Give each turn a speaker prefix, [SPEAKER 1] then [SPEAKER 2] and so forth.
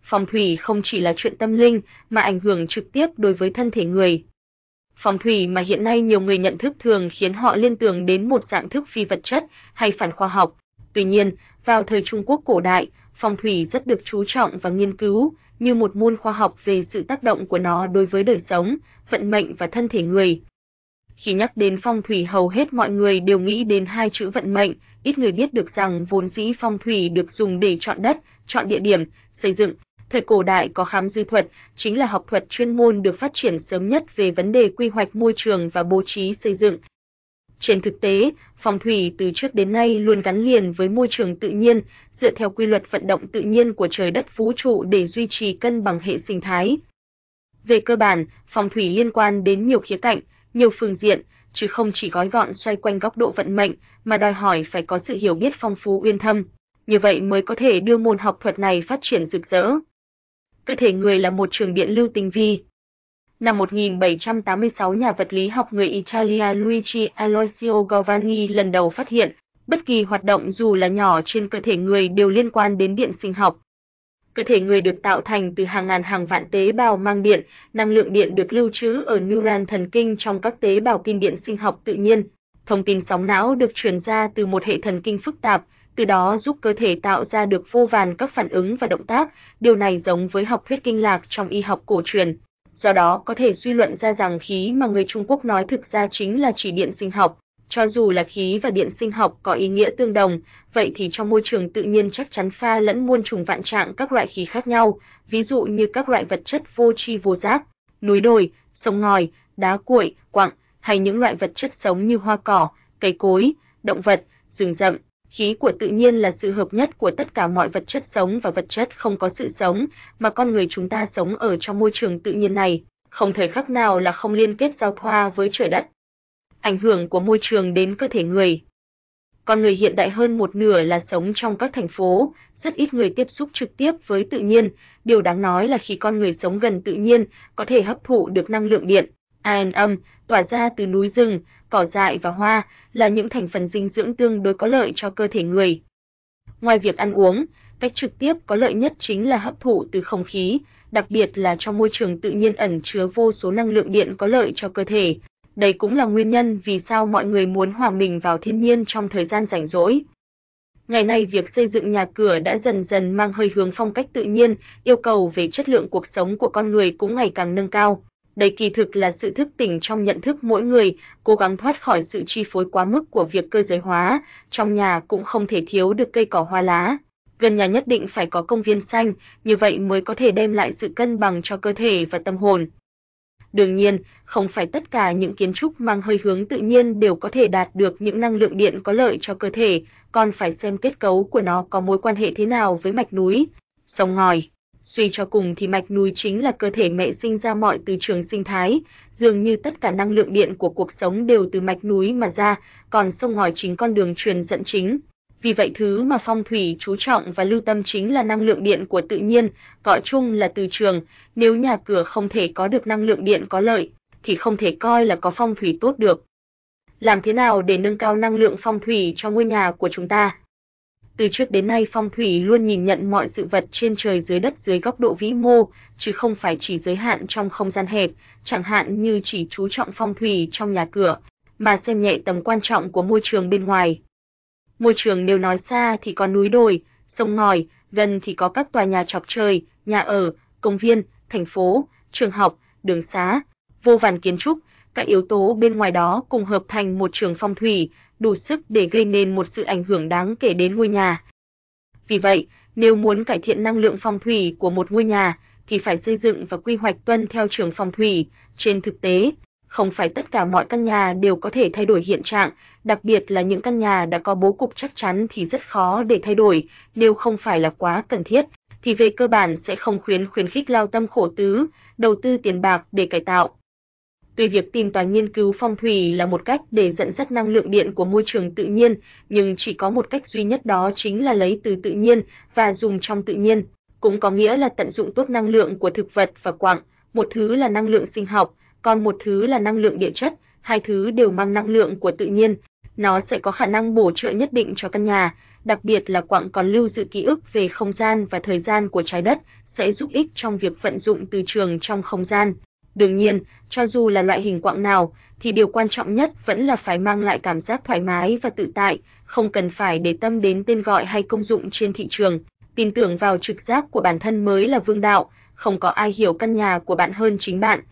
[SPEAKER 1] phong thủy không chỉ là chuyện tâm linh mà ảnh hưởng trực tiếp đối với thân thể người. Phong thủy mà hiện nay nhiều người nhận thức thường khiến họ liên tưởng đến một dạng thức phi vật chất hay phản khoa học. Tuy nhiên, vào thời Trung Quốc cổ đại, phong thủy rất được chú trọng và nghiên cứu như một môn khoa học về sự tác động của nó đối với đời sống, vận mệnh và thân thể người. Khi nhắc đến phong thủy hầu hết mọi người đều nghĩ đến hai chữ vận mệnh, ít người biết được rằng vốn dĩ phong thủy được dùng để chọn đất, chọn địa điểm, xây dựng. Thời cổ đại có khám dư thuật, chính là học thuật chuyên môn được phát triển sớm nhất về vấn đề quy hoạch môi trường và bố trí xây dựng. Trên thực tế, phong thủy từ trước đến nay luôn gắn liền với môi trường tự nhiên, dựa theo quy luật vận động tự nhiên của trời đất vũ trụ để duy trì cân bằng hệ sinh thái. Về cơ bản, phong thủy liên quan đến nhiều khía cạnh, nhiều phương diện, chứ không chỉ gói gọn xoay quanh góc độ vận mệnh, mà đòi hỏi phải có sự hiểu biết phong phú uyên thâm. Như vậy mới có thể đưa môn học thuật này phát triển rực rỡ. Cơ thể người là một trường điện lưu tinh vi. Năm 1786, nhà vật lý học người Italia Luigi Aloisio Galvani lần đầu phát hiện, bất kỳ hoạt động dù là nhỏ trên cơ thể người đều liên quan đến điện sinh học. Cơ thể người được tạo thành từ hàng ngàn hàng vạn tế bào mang điện, năng lượng điện được lưu trữ ở neuron thần kinh trong các tế bào kim điện sinh học tự nhiên. Thông tin sóng não được truyền ra từ một hệ thần kinh phức tạp, từ đó giúp cơ thể tạo ra được vô vàn các phản ứng và động tác, điều này giống với học thuyết kinh lạc trong y học cổ truyền. Do đó có thể suy luận ra rằng khí mà người Trung Quốc nói thực ra chính là chỉ điện sinh học. Cho dù là khí và điện sinh học có ý nghĩa tương đồng, vậy thì trong môi trường tự nhiên chắc chắn pha lẫn muôn trùng vạn trạng các loại khí khác nhau, ví dụ như các loại vật chất vô tri vô giác, núi đồi, sông ngòi, đá cuội, quặng, hay những loại vật chất sống như hoa cỏ, cây cối, động vật, rừng rậm. Khí của tự nhiên là sự hợp nhất của tất cả mọi vật chất sống và vật chất không có sự sống, mà con người chúng ta sống ở trong môi trường tự nhiên này, không thời khắc nào là không liên kết giao thoa với trời đất. Ảnh hưởng của môi trường đến cơ thể người. Con người hiện đại hơn một nửa là sống trong các thành phố, rất ít người tiếp xúc trực tiếp với tự nhiên. Điều đáng nói là khi con người sống gần tự nhiên, có thể hấp thụ được năng lượng điện, âm, tỏa ra từ núi rừng, cỏ dại và hoa, là những thành phần dinh dưỡng tương đối có lợi cho cơ thể người. Ngoài việc ăn uống, cách trực tiếp có lợi nhất chính là hấp thụ từ không khí, đặc biệt là trong môi trường tự nhiên ẩn chứa vô số năng lượng điện có lợi cho cơ thể. Đây cũng là nguyên nhân vì sao mọi người muốn hòa mình vào thiên nhiên trong thời gian rảnh rỗi. Ngày nay việc xây dựng nhà cửa đã dần dần mang hơi hướng phong cách tự nhiên, yêu cầu về chất lượng cuộc sống của con người cũng ngày càng nâng cao. Đây kỳ thực là sự thức tỉnh trong nhận thức mỗi người, cố gắng thoát khỏi sự chi phối quá mức của việc cơ giới hóa, trong nhà cũng không thể thiếu được cây cỏ hoa lá. Gần nhà nhất định phải có công viên xanh, như vậy mới có thể đem lại sự cân bằng cho cơ thể và tâm hồn. Đương nhiên, không phải tất cả những kiến trúc mang hơi hướng tự nhiên đều có thể đạt được những năng lượng điện có lợi cho cơ thể, còn phải xem kết cấu của nó có mối quan hệ thế nào với mạch núi, sông ngòi. Suy cho cùng thì mạch núi chính là cơ thể mẹ sinh ra mọi từ trường sinh thái, dường như tất cả năng lượng điện của cuộc sống đều từ mạch núi mà ra, còn sông ngòi chính con đường truyền dẫn chính. Vì vậy thứ mà phong thủy chú trọng và lưu tâm chính là năng lượng điện của tự nhiên, gọi chung là từ trường. Nếu nhà cửa không thể có được năng lượng điện có lợi, thì không thể coi là có phong thủy tốt được. Làm thế nào để nâng cao năng lượng phong thủy cho ngôi nhà của chúng ta? Từ trước đến nay phong thủy luôn nhìn nhận mọi sự vật trên trời dưới đất dưới góc độ vĩ mô, chứ không phải chỉ giới hạn trong không gian hẹp, chẳng hạn như chỉ chú trọng phong thủy trong nhà cửa, mà xem nhẹ tầm quan trọng của môi trường bên ngoài. Môi trường nếu nói xa thì có núi đồi, sông ngòi, gần thì có các tòa nhà chọc trời, nhà ở, công viên, thành phố, trường học, đường xá, vô vàn kiến trúc, các yếu tố bên ngoài đó cùng hợp thành một trường phong thủy, đủ sức để gây nên một sự ảnh hưởng đáng kể đến ngôi nhà. Vì vậy, nếu muốn cải thiện năng lượng phong thủy của một ngôi nhà, thì phải xây dựng và quy hoạch tuân theo trường phong thủy. Trên thực tế, không phải tất cả mọi căn nhà đều có thể thay đổi hiện trạng, đặc biệt là những căn nhà đã có bố cục chắc chắn thì rất khó để thay đổi, nếu không phải là quá cần thiết, thì về cơ bản sẽ không khuyến khích lao tâm khổ tứ, đầu tư tiền bạc để cải tạo. Tuy việc tìm tòi nghiên cứu phong thủy là một cách để dẫn dắt năng lượng điện của môi trường tự nhiên, nhưng chỉ có một cách duy nhất, đó chính là lấy từ tự nhiên và dùng trong tự nhiên, cũng có nghĩa là tận dụng tốt năng lượng của thực vật và quặng, một thứ là năng lượng sinh học, còn một thứ là năng lượng địa chất, hai thứ đều mang năng lượng của tự nhiên. Nó sẽ có khả năng bổ trợ nhất định cho căn nhà, đặc biệt là quặng còn lưu giữ ký ức về không gian và thời gian của trái đất, sẽ giúp ích trong việc vận dụng từ trường trong không gian. Đương nhiên, cho dù là loại hình quặng nào, thì điều quan trọng nhất vẫn là phải mang lại cảm giác thoải mái và tự tại, không cần phải để tâm đến tên gọi hay công dụng trên thị trường. Tin tưởng vào trực giác của bản thân mới là vương đạo, không có ai hiểu căn nhà của bạn hơn chính bạn.